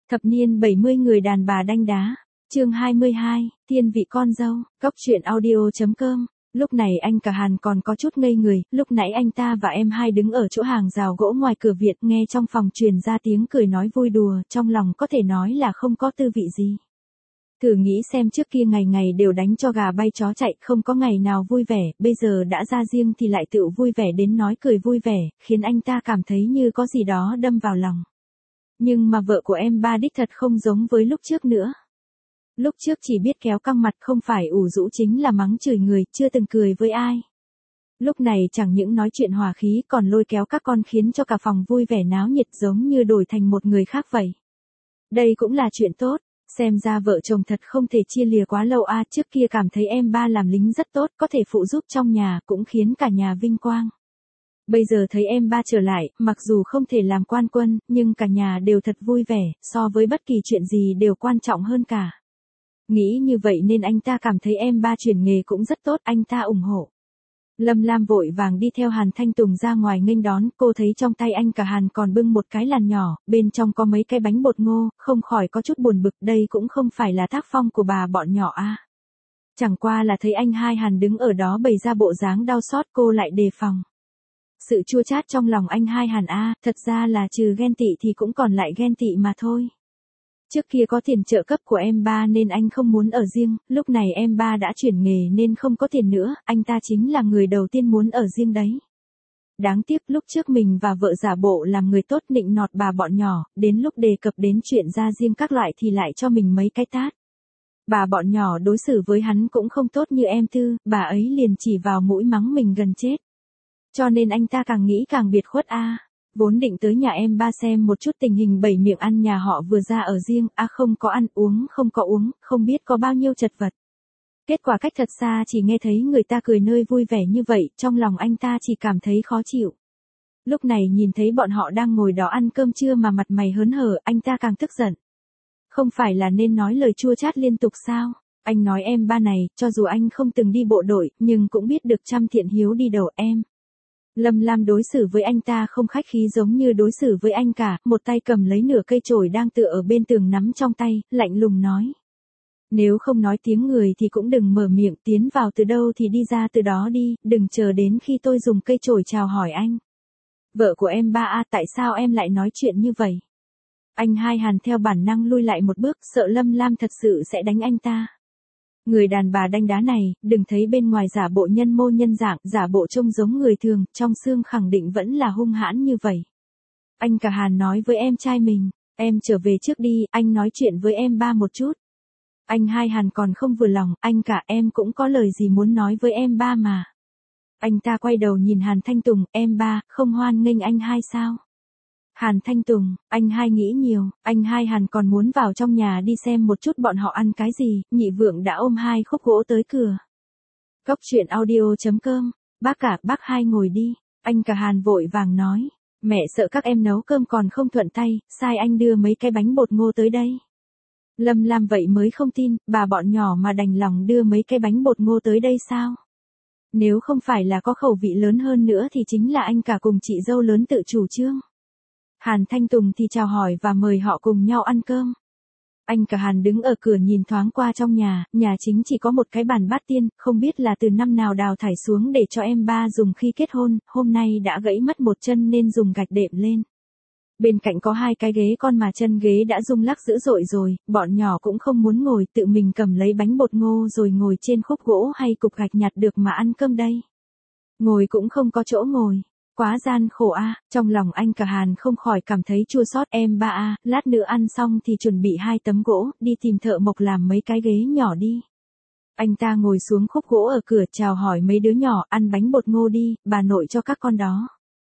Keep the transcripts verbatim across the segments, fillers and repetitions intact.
Thập niên bảy mươi người đàn bà đanh đá. Chương hai mươi hai, Thiên vị con dâu. Cóc truyện audio chấm com. Lúc này anh cả Hàn còn có chút ngây người, lúc nãy anh ta và em hai đứng ở chỗ hàng rào gỗ ngoài cửa Việt, nghe trong phòng truyền ra tiếng cười nói vui đùa, trong lòng có thể nói là không có tư vị gì. Thử nghĩ xem, trước kia ngày ngày đều đánh cho gà bay chó chạy, không có ngày nào vui vẻ, bây giờ đã ra riêng thì lại tự vui vẻ đến nói cười vui vẻ, khiến anh ta cảm thấy như có gì đó đâm vào lòng. Nhưng mà vợ của em ba đích thật không giống với lúc trước nữa. Lúc trước chỉ biết kéo căng mặt, không phải ủ rũ chính là mắng chửi người, chưa từng cười với ai. Lúc này chẳng những nói chuyện hòa khí còn lôi kéo các con khiến cho cả phòng vui vẻ náo nhiệt, giống như đổi thành một người khác vậy. Đây cũng là chuyện tốt, xem ra vợ chồng thật không thể chia lìa quá lâu a. Trước kia cảm thấy em ba làm lính rất tốt, có thể phụ giúp trong nhà, cũng khiến cả nhà vinh quang. Bây giờ thấy em ba trở lại, mặc dù không thể làm quan quân, nhưng cả nhà đều thật vui vẻ, so với bất kỳ chuyện gì đều quan trọng hơn cả. Nghĩ như vậy nên anh ta cảm thấy em ba chuyển nghề cũng rất tốt, anh ta ủng hộ. Lâm Lam vội vàng đi theo Hàn Thanh Tùng ra ngoài nghênh đón, cô thấy trong tay anh cả Hàn còn bưng một cái làn nhỏ, bên trong có mấy cái bánh bột ngô, không khỏi có chút buồn bực, đây cũng không phải là tác phong của bà bọn nhỏ a. Chẳng qua là thấy anh hai Hàn đứng ở đó bày ra bộ dáng đau xót, cô lại đề phòng. Sự chua chát trong lòng anh hai Hàn a, thật ra là trừ ghen tị thì cũng còn lại ghen tị mà thôi. Trước kia có tiền trợ cấp của em ba nên anh không muốn ở riêng, lúc này em ba đã chuyển nghề nên không có tiền nữa, anh ta chính là người đầu tiên muốn ở riêng đấy. Đáng tiếc lúc trước mình và vợ giả bộ làm người tốt nịnh nọt bà bọn nhỏ, đến lúc đề cập đến chuyện ra riêng các loại thì lại cho mình mấy cái tát. Bà bọn nhỏ đối xử với hắn cũng không tốt như em Tư, bà ấy liền chỉ vào mũi mắng mình gần chết. Cho nên anh ta càng nghĩ càng biệt khuất a. Vốn định tới nhà em ba xem một chút tình hình bảy miệng ăn nhà họ vừa ra ở riêng, a à không có ăn uống, không có uống, không biết có bao nhiêu chật vật. Kết quả cách thật xa chỉ nghe thấy người ta cười nơi vui vẻ như vậy, trong lòng anh ta chỉ cảm thấy khó chịu. Lúc này nhìn thấy bọn họ đang ngồi đó ăn cơm trưa mà mặt mày hớn hở, anh ta càng tức giận. Không phải là nên nói lời chua chát liên tục sao? Anh nói em ba này, cho dù anh không từng đi bộ đội, nhưng cũng biết được trăm thiện hiếu đi đầu em. Lâm Lam đối xử với anh ta không khách khí giống như đối xử với anh cả, một tay cầm lấy nửa cây chổi đang tựa ở bên tường nắm trong tay, lạnh lùng nói. Nếu không nói tiếng người thì cũng đừng mở miệng, tiến vào từ đâu thì đi ra từ đó đi, đừng chờ đến khi tôi dùng cây chổi chào hỏi anh. Vợ của em ba a, tại sao em lại nói chuyện như vậy? Anh hai Hàn theo bản năng lui lại một bước, sợ Lâm Lam thật sự sẽ đánh anh ta. Người đàn bà đanh đá này, đừng thấy bên ngoài giả bộ nhân mô nhân dạng, giả bộ trông giống người thường, trong xương khẳng định vẫn là hung hãn như vậy. Anh cả Hàn nói với em trai mình, em trở về trước đi, anh nói chuyện với em ba một chút. Anh hai Hàn còn không vừa lòng, anh cả em cũng có lời gì muốn nói với em ba mà. Anh ta quay đầu nhìn Hàn Thanh Tùng, em ba, không hoan nghênh anh hai sao? Hàn Thanh Tùng, anh hai nghĩ nhiều, anh hai Hàn còn muốn vào trong nhà đi xem một chút bọn họ ăn cái gì, nhị vượng đã ôm hai khúc gỗ tới cửa. Cóc truyện audio chấm com, bác cả, bác hai ngồi đi, anh cả Hàn vội vàng nói, mẹ sợ các em nấu cơm còn không thuận tay, sai anh đưa mấy cái bánh bột ngô tới đây. Lâm Lam vậy mới không tin, bà bọn nhỏ mà đành lòng đưa mấy cái bánh bột ngô tới đây sao? Nếu không phải là có khẩu vị lớn hơn nữa thì chính là anh cả cùng chị dâu lớn tự chủ trương. Hàn Thanh Tùng thì chào hỏi và mời họ cùng nhau ăn cơm. Anh cả Hàn đứng ở cửa nhìn thoáng qua trong nhà, nhà chính chỉ có một cái bàn bát tiên, không biết là từ năm nào đào thải xuống để cho em ba dùng khi kết hôn, hôm nay đã gãy mất một chân nên dùng gạch đệm lên. Bên cạnh có hai cái ghế con mà chân ghế đã rung lắc dữ dội rồi, bọn nhỏ cũng không muốn ngồi, tự mình cầm lấy bánh bột ngô rồi ngồi trên khúc gỗ hay cục gạch nhặt được mà ăn cơm đây. Ngồi cũng không có chỗ ngồi. Quá gian khổ a, à, trong lòng anh cả Hàn không khỏi cảm thấy chua xót, em ba a, à, lát nữa ăn xong thì chuẩn bị hai tấm gỗ, đi tìm thợ mộc làm mấy cái ghế nhỏ đi. Anh ta ngồi xuống khúc gỗ ở cửa chào hỏi mấy đứa nhỏ, ăn bánh bột ngô đi, bà nội cho các con đó.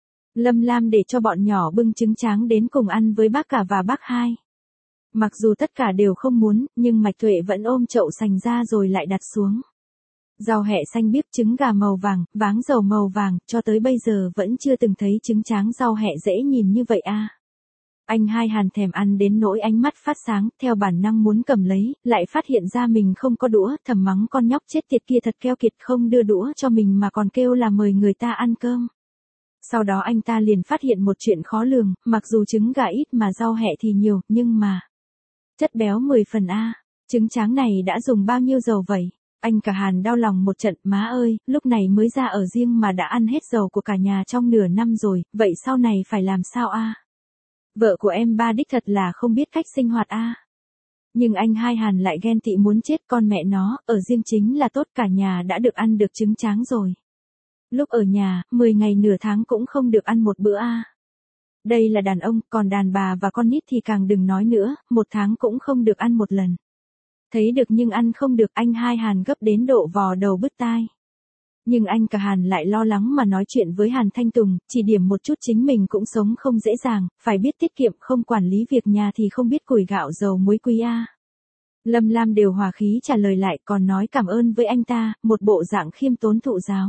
Lâm Lam để cho bọn nhỏ bưng trứng tráng đến cùng ăn với bác cả và bác hai. Mặc dù tất cả đều không muốn, nhưng Mạch Tuệ vẫn ôm chậu sành ra rồi lại đặt xuống. Rau hẹ xanh biếc, trứng gà màu vàng, váng dầu màu vàng, cho tới bây giờ vẫn chưa từng thấy trứng tráng rau hẹ dễ nhìn như vậy a. À. Anh hai Hàn thèm ăn đến nỗi ánh mắt phát sáng, theo bản năng muốn cầm lấy, lại phát hiện ra mình không có đũa, thầm mắng con nhóc chết tiệt kia thật keo kiệt, không đưa đũa cho mình mà còn kêu là mời người ta ăn cơm. Sau đó anh ta liền phát hiện một chuyện khó lường, mặc dù trứng gà ít mà rau hẹ thì nhiều, nhưng mà Chất béo mười phần a. Trứng tráng này đã dùng bao nhiêu dầu vậy? Anh cả Hàn đau lòng một trận, má ơi, lúc này mới ra ở riêng mà đã ăn hết dầu của cả nhà trong nửa năm rồi, vậy sau này phải làm sao a? Vợ của em ba đích thật là không biết cách sinh hoạt a. Nhưng anh hai Hàn lại ghen tị muốn chết con mẹ nó, ở riêng chính là tốt, cả nhà đã được ăn được trứng tráng rồi. Lúc ở nhà, mười ngày nửa tháng cũng không được ăn một bữa a. Đây là đàn ông, còn đàn bà và con nít thì càng đừng nói nữa, một tháng cũng không được ăn một lần. Thấy được nhưng ăn không được, anh hai Hàn gấp đến độ vò đầu bứt tai. Nhưng anh cả Hàn lại lo lắng mà nói chuyện với Hàn Thanh Tùng, chỉ điểm một chút chính mình cũng sống không dễ dàng, phải biết tiết kiệm, không quản lý việc nhà thì không biết củi gạo dầu muối quý a. Lâm Lam đều hòa khí trả lời lại, còn nói cảm ơn với anh ta, một bộ dạng khiêm tốn thụ giáo.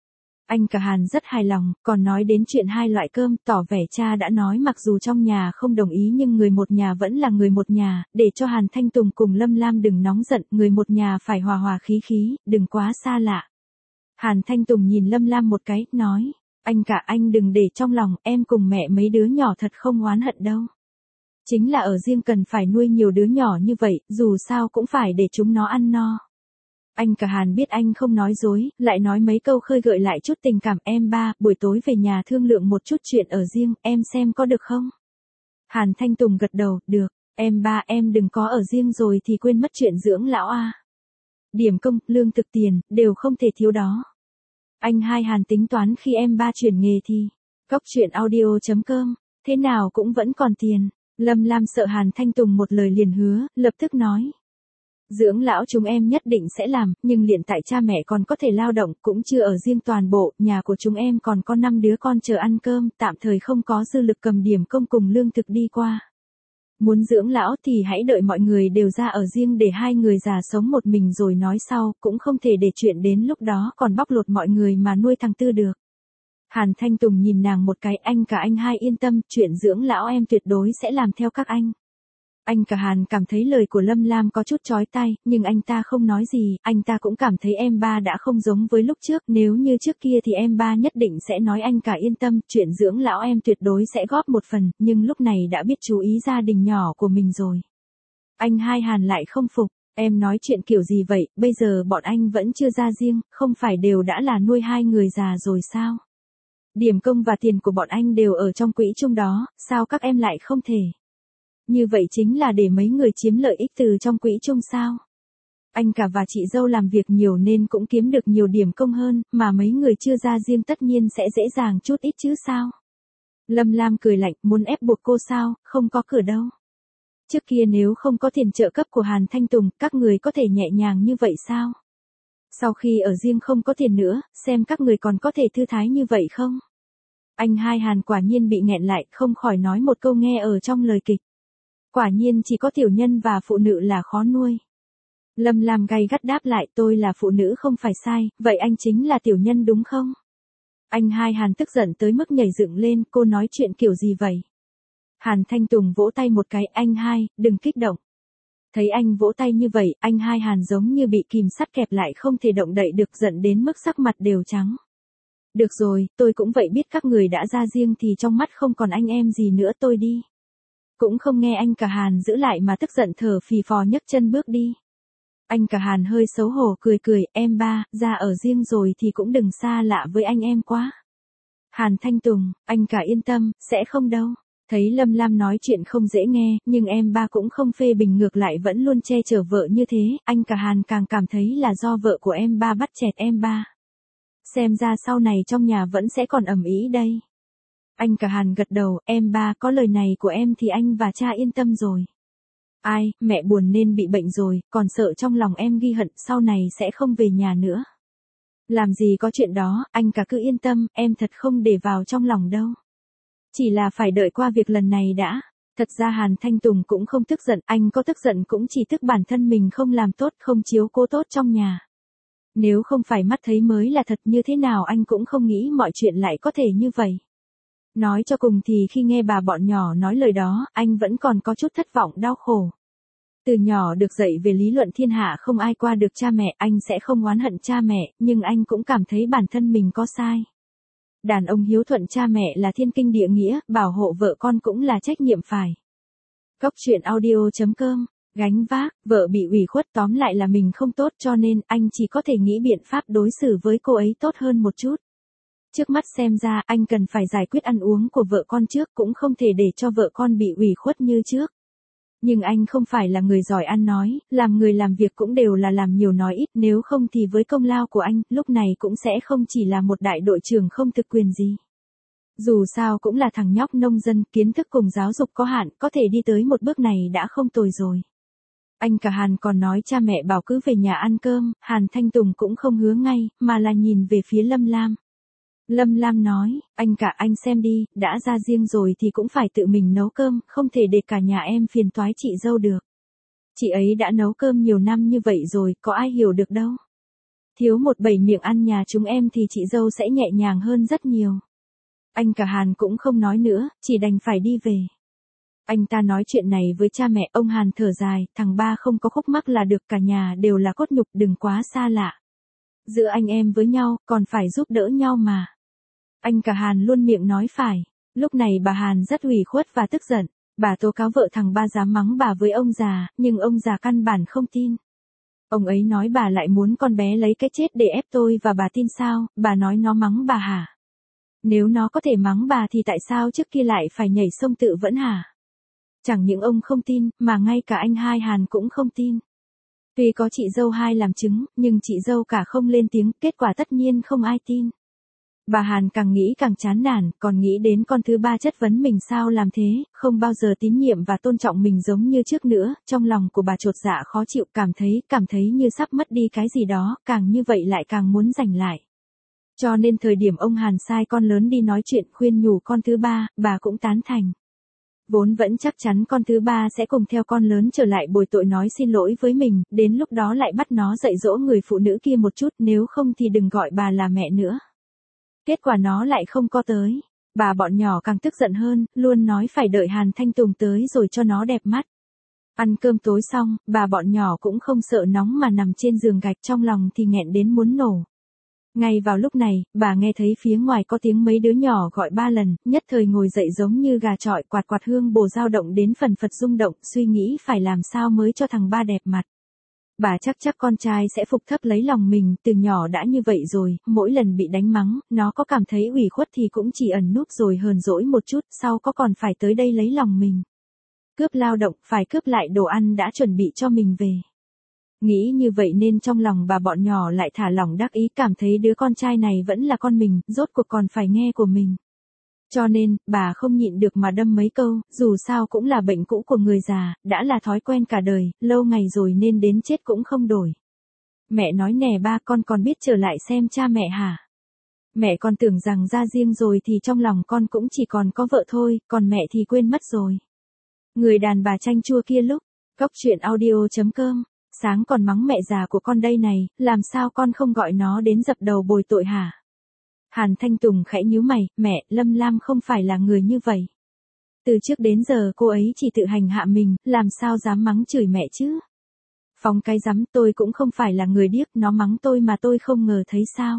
Anh cả Hàn rất hài lòng, còn nói đến chuyện hai loại cơm, tỏ vẻ cha đã nói mặc dù trong nhà không đồng ý nhưng người một nhà vẫn là người một nhà, để cho Hàn Thanh Tùng cùng Lâm Lam đừng nóng giận, người một nhà phải hòa hòa khí khí, đừng quá xa lạ. Hàn Thanh Tùng nhìn Lâm Lam một cái, nói, anh cả anh đừng để trong lòng, em cùng mẹ mấy đứa nhỏ thật không oán hận đâu. Chính là ở riêng cần phải nuôi nhiều đứa nhỏ như vậy, dù sao cũng phải để chúng nó ăn no. Anh cả Hàn biết anh không nói dối, lại nói mấy câu khơi gợi lại chút tình cảm, em ba, buổi tối về nhà thương lượng một chút chuyện ở riêng, em xem có được không? Hàn Thanh Tùng gật đầu, được, em ba em đừng có ở riêng rồi thì quên mất chuyện dưỡng lão a. Điểm công, lương thực tiền, đều không thể thiếu đó. Anh hai Hàn tính toán khi em ba chuyển nghề thì, cóc truyện audio chấm com, thế nào cũng vẫn còn tiền. Lâm Lam sợ Hàn Thanh Tùng một lời liền hứa, lập tức nói. Dưỡng lão chúng em nhất định sẽ làm, nhưng hiện tại cha mẹ còn có thể lao động, cũng chưa ở riêng toàn bộ, nhà của chúng em còn có năm đứa con chờ ăn cơm, tạm thời không có dư lực cầm điểm công cùng lương thực đi qua. Muốn dưỡng lão thì hãy đợi mọi người đều ra ở riêng để hai người già sống một mình rồi nói sau, cũng không thể để chuyện đến lúc đó còn bóc lột mọi người mà nuôi thằng Tư được. Hàn Thanh Tùng nhìn nàng một cái, anh cả anh hai yên tâm, chuyện dưỡng lão em tuyệt đối sẽ làm theo các anh. Anh cả Hàn cảm thấy lời của Lâm Lam có chút chói tai, nhưng anh ta không nói gì, anh ta cũng cảm thấy em ba đã không giống với lúc trước, nếu như trước kia thì em ba nhất định sẽ nói anh cả yên tâm, chuyện dưỡng lão em tuyệt đối sẽ góp một phần, nhưng lúc này đã biết chú ý gia đình nhỏ của mình rồi. Anh hai Hàn lại không phục, em nói chuyện kiểu gì vậy, bây giờ bọn anh vẫn chưa ra riêng, không phải đều đã là nuôi hai người già rồi sao? Điểm công và tiền của bọn anh đều ở trong quỹ chung đó, sao các em lại không thể? Như vậy chính là để mấy người chiếm lợi ích từ trong quỹ chung sao? Anh cả và chị dâu làm việc nhiều nên cũng kiếm được nhiều điểm công hơn, mà mấy người chưa ra riêng tất nhiên sẽ dễ dàng chút ít chứ sao? Lâm Lam cười lạnh, muốn ép buộc cô sao, không có cửa đâu. Trước kia nếu không có tiền trợ cấp của Hàn Thanh Tùng, các người có thể nhẹ nhàng như vậy sao? Sau khi ở riêng không có tiền nữa, xem các người còn có thể thư thái như vậy không? Anh hai Hàn quả nhiên bị nghẹn lại, không khỏi nói một câu nghe ở trong lời kịch. Quả nhiên chỉ có tiểu nhân và phụ nữ là khó nuôi. Lâm Lam gay gắt đáp lại, tôi là phụ nữ không phải sai, vậy anh chính là tiểu nhân đúng không? Anh hai Hàn tức giận tới mức nhảy dựng lên, cô nói chuyện kiểu gì vậy? Hàn Thanh Tùng vỗ tay một cái, anh hai, đừng kích động. Thấy anh vỗ tay như vậy, anh hai Hàn giống như bị kìm sắt kẹp lại không thể động đậy được, giận đến mức sắc mặt đều trắng. Được rồi, tôi cũng vậy, biết các người đã ra riêng thì trong mắt không còn anh em gì nữa, tôi đi. Cũng không nghe anh cả Hàn giữ lại mà tức giận thở phì phò nhấc chân bước đi. Anh cả Hàn hơi xấu hổ cười cười, em ba, ra ở riêng rồi thì cũng đừng xa lạ với anh em quá. Hàn Thanh Tùng, anh cả yên tâm, sẽ không đâu. Thấy Lâm Lam nói chuyện không dễ nghe, nhưng em ba cũng không phê bình, ngược lại vẫn luôn che chở vợ như thế, anh cả Hàn càng cảm thấy là do vợ của em ba bắt chẹt em ba. Xem ra sau này trong nhà vẫn sẽ còn ầm ĩ đây. Anh cả Hàn gật đầu, em ba có lời này của em thì anh và cha yên tâm rồi. Ai, mẹ buồn nên bị bệnh rồi, còn sợ trong lòng em ghi hận sau này sẽ không về nhà nữa. Làm gì có chuyện đó, anh cả cứ yên tâm, em thật không để vào trong lòng đâu. Chỉ là phải đợi qua việc lần này đã. Thật ra Hàn Thanh Tùng cũng không tức giận, anh có tức giận cũng chỉ tức bản thân mình không làm tốt, không chiếu cố tốt trong nhà. Nếu không phải mắt thấy mới là thật, như thế nào anh cũng không nghĩ mọi chuyện lại có thể như vậy. Nói cho cùng thì khi nghe bà bọn nhỏ nói lời đó, anh vẫn còn có chút thất vọng đau khổ. Từ nhỏ được dạy về lý luận thiên hạ không ai qua được cha mẹ, anh sẽ không oán hận cha mẹ, nhưng anh cũng cảm thấy bản thân mình có sai. Đàn ông hiếu thuận cha mẹ là thiên kinh địa nghĩa, bảo hộ vợ con cũng là trách nhiệm phải. Cóc truyện audio chấm com gánh vác, vợ bị ủy khuất, tóm lại là mình không tốt, cho nên anh chỉ có thể nghĩ biện pháp đối xử với cô ấy tốt hơn một chút. Trước mắt xem ra anh cần phải giải quyết ăn uống của vợ con trước, cũng không thể để cho vợ con bị ủy khuất như trước. Nhưng anh không phải là người giỏi ăn nói, làm người làm việc cũng đều là làm nhiều nói ít, nếu không thì với công lao của anh, lúc này cũng sẽ không chỉ là một đại đội trưởng không thực quyền gì. Dù sao cũng là thằng nhóc nông dân, kiến thức cùng giáo dục có hạn, có thể đi tới một bước này đã không tồi rồi. Anh cả Hàn còn nói cha mẹ bảo cứ về nhà ăn cơm, Hàn Thanh Tùng cũng không hứa ngay, mà là nhìn về phía Lâm Lam. Lâm Lam nói, anh cả anh xem đi, đã ra riêng rồi thì cũng phải tự mình nấu cơm, không thể để cả nhà em phiền toái chị dâu được. Chị ấy đã nấu cơm nhiều năm như vậy rồi, có ai hiểu được đâu. Thiếu một bảy miệng ăn nhà chúng em thì chị dâu sẽ nhẹ nhàng hơn rất nhiều. Anh cả Hàn cũng không nói nữa, chỉ đành phải đi về. Anh ta nói chuyện này với cha mẹ, ông Hàn thở dài, thằng ba không có khúc mắc là được, cả nhà đều là cốt nhục, đừng quá xa lạ. Giữa anh em với nhau, còn phải giúp đỡ nhau mà. Anh cả Hàn luôn miệng nói phải. Lúc này bà Hàn rất ủy khuất và tức giận. Bà tố cáo vợ thằng ba dám mắng bà với ông già, nhưng ông già căn bản không tin. Ông ấy nói bà lại muốn con bé lấy cái chết để ép tôi và bà tin sao, bà nói nó mắng bà hả? Nếu nó có thể mắng bà thì tại sao trước kia lại phải nhảy sông tự vẫn hả? Chẳng những ông không tin, mà ngay cả anh hai Hàn cũng không tin. Tuy có chị dâu hai làm chứng, nhưng chị dâu cả không lên tiếng, kết quả tất nhiên không ai tin. Bà Hàn càng nghĩ càng chán nản, còn nghĩ đến con thứ ba chất vấn mình sao làm thế, không bao giờ tín nhiệm và tôn trọng mình giống như trước nữa, trong lòng của bà chột dạ khó chịu, cảm thấy, cảm thấy như sắp mất đi cái gì đó, càng như vậy lại càng muốn giành lại. Cho nên thời điểm ông Hàn sai con lớn đi nói chuyện khuyên nhủ con thứ ba, bà cũng tán thành. Vốn vẫn chắc chắn con thứ ba sẽ cùng theo con lớn trở lại bồi tội nói xin lỗi với mình, đến lúc đó lại bắt nó dạy dỗ người phụ nữ kia một chút, nếu không thì đừng gọi bà là mẹ nữa. Kết quả nó lại không có tới. Bà bọn nhỏ càng tức giận hơn, luôn nói phải đợi Hàn Thanh Tùng tới rồi cho nó đẹp mắt. Ăn cơm tối xong, bà bọn nhỏ cũng không sợ nóng mà nằm trên giường gạch, trong lòng thì nghẹn đến muốn nổ. Ngay vào lúc này, bà nghe thấy phía ngoài có tiếng mấy đứa nhỏ gọi ba lần, nhất thời ngồi dậy giống như gà chọi, quạt quạt hương bồ dao động đến phần phật rung động, suy nghĩ phải làm sao mới cho thằng ba đẹp mặt. Bà chắc chắc con trai sẽ phục thấp lấy lòng mình, từ nhỏ đã như vậy rồi, mỗi lần bị đánh mắng, nó có cảm thấy ủy khuất thì cũng chỉ ẩn núp rồi hờn dỗi một chút, sau có còn phải tới đây lấy lòng mình. Cướp lao động, phải cướp lại đồ ăn đã chuẩn bị cho mình về. Nghĩ như vậy nên trong lòng bà bọn nhỏ lại thả lỏng đắc ý, cảm thấy đứa con trai này vẫn là con mình, rốt cuộc còn phải nghe của mình. Cho nên, bà không nhịn được mà đâm mấy câu, dù sao cũng là bệnh cũ của người già, đã là thói quen cả đời, lâu ngày rồi nên đến chết cũng không đổi. Mẹ nói nè ba, con còn biết trở lại xem cha mẹ hả? Mẹ con tưởng rằng ra riêng rồi thì trong lòng con cũng chỉ còn có vợ thôi, còn mẹ thì quên mất rồi. Người đàn bà chanh chua kia lúc, góc chuyện audio chấm com, sáng còn mắng mẹ già của con đây này, làm sao con không gọi nó đến dập đầu bồi tội hả? Hàn Thanh Tùng khẽ nhíu mày, mẹ, Lâm Lam không phải là người như vậy. Từ trước đến giờ cô ấy chỉ tự hành hạ mình, làm sao dám mắng chửi mẹ chứ? Phóng cái rắm, tôi cũng không phải là người điếc, nó mắng tôi mà tôi không ngờ thấy sao?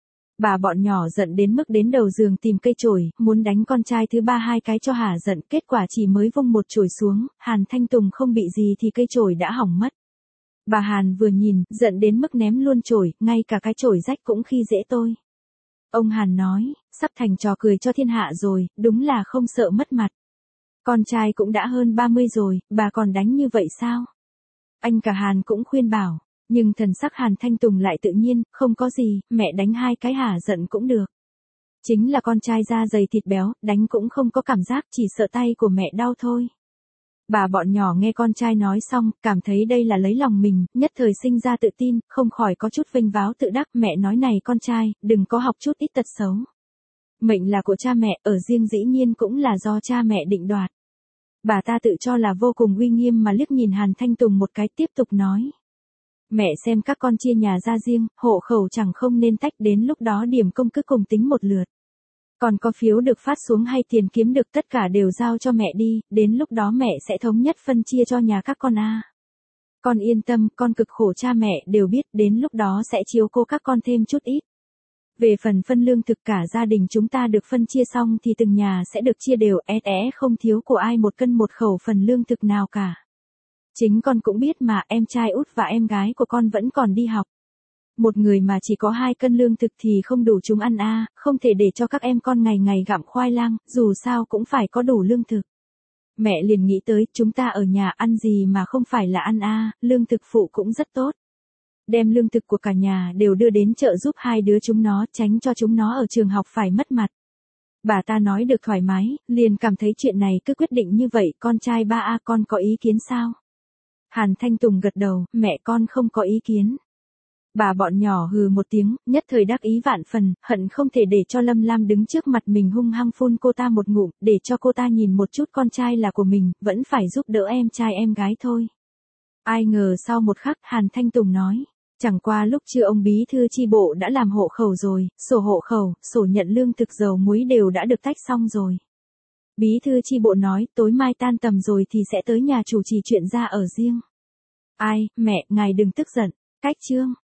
Bà bọn nhỏ giận đến mức đến đầu giường tìm cây chổi, muốn đánh con trai thứ ba hai cái cho hả giận, kết quả chỉ mới vung một chổi xuống, Hàn Thanh Tùng không bị gì thì cây chổi đã hỏng mất. Bà Hàn vừa nhìn, giận đến mức ném luôn chổi, ngay cả cái chổi rách cũng khi dễ tôi. Ông Hàn nói, sắp thành trò cười cho thiên hạ rồi, đúng là không sợ mất mặt. Con trai cũng đã hơn ba mươi rồi, bà còn đánh như vậy sao? Anh cả Hàn cũng khuyên bảo, nhưng thần sắc Hàn Thanh Tùng lại tự nhiên, không có gì, mẹ đánh hai cái hả giận cũng được. Chính là con trai da dày thịt béo, đánh cũng không có cảm giác, chỉ sợ tay của mẹ đau thôi. Bà bọn nhỏ nghe con trai nói xong, cảm thấy đây là lấy lòng mình, nhất thời sinh ra tự tin, không khỏi có chút vênh váo tự đắc, mẹ nói này con trai, đừng có học chút ít tật xấu. Mệnh là của cha mẹ, ở riêng dĩ nhiên cũng là do cha mẹ định đoạt. Bà ta tự cho là vô cùng uy nghiêm mà liếc nhìn Hàn Thanh Tùng một cái, tiếp tục nói. Mẹ xem các con chia nhà ra riêng, hộ khẩu chẳng không nên tách, đến lúc đó điểm công cứ cùng tính một lượt. Còn có phiếu được phát xuống hay tiền kiếm được tất cả đều giao cho mẹ đi, đến lúc đó mẹ sẽ thống nhất phân chia cho nhà các con a. Con yên tâm, con cực khổ cha mẹ đều biết, đến lúc đó sẽ chiếu cố các con thêm chút ít. Về phần phân lương thực cả gia đình chúng ta được phân chia xong thì từng nhà sẽ được chia đều, é é không thiếu của ai một cân một khẩu phần lương thực nào cả. Chính con cũng biết mà, em trai út và em gái của con vẫn còn đi học. Một người mà chỉ có hai cân lương thực thì không đủ chúng ăn a, không thể để cho các em con ngày ngày gặm khoai lang, dù sao cũng phải có đủ lương thực. Mẹ liền nghĩ tới, chúng ta ở nhà ăn gì mà không phải là ăn a, lương thực phụ cũng rất tốt. Đem lương thực của cả nhà đều đưa đến chợ giúp hai đứa chúng nó, tránh cho chúng nó ở trường học phải mất mặt. Bà ta nói được thoải mái, liền cảm thấy chuyện này cứ quyết định như vậy, con trai ba a con có ý kiến sao? Hàn Thanh Tùng gật đầu, mẹ con không có ý kiến. Bà bọn nhỏ hừ một tiếng, nhất thời đắc ý vạn phần, hận không thể để cho Lâm Lam đứng trước mặt mình hung hăng phun cô ta một ngụm, để cho cô ta nhìn một chút con trai là của mình, vẫn phải giúp đỡ em trai em gái thôi. Ai ngờ sau một khắc, Hàn Thanh Tùng nói, chẳng qua lúc trưa ông bí thư chi bộ đã làm hộ khẩu rồi, sổ hộ khẩu, sổ nhận lương thực dầu muối đều đã được tách xong rồi. Bí thư chi bộ nói, tối mai tan tầm rồi thì sẽ tới nhà chủ trì chuyện ra ở riêng. Ai, mẹ, ngài đừng tức giận, cách chương.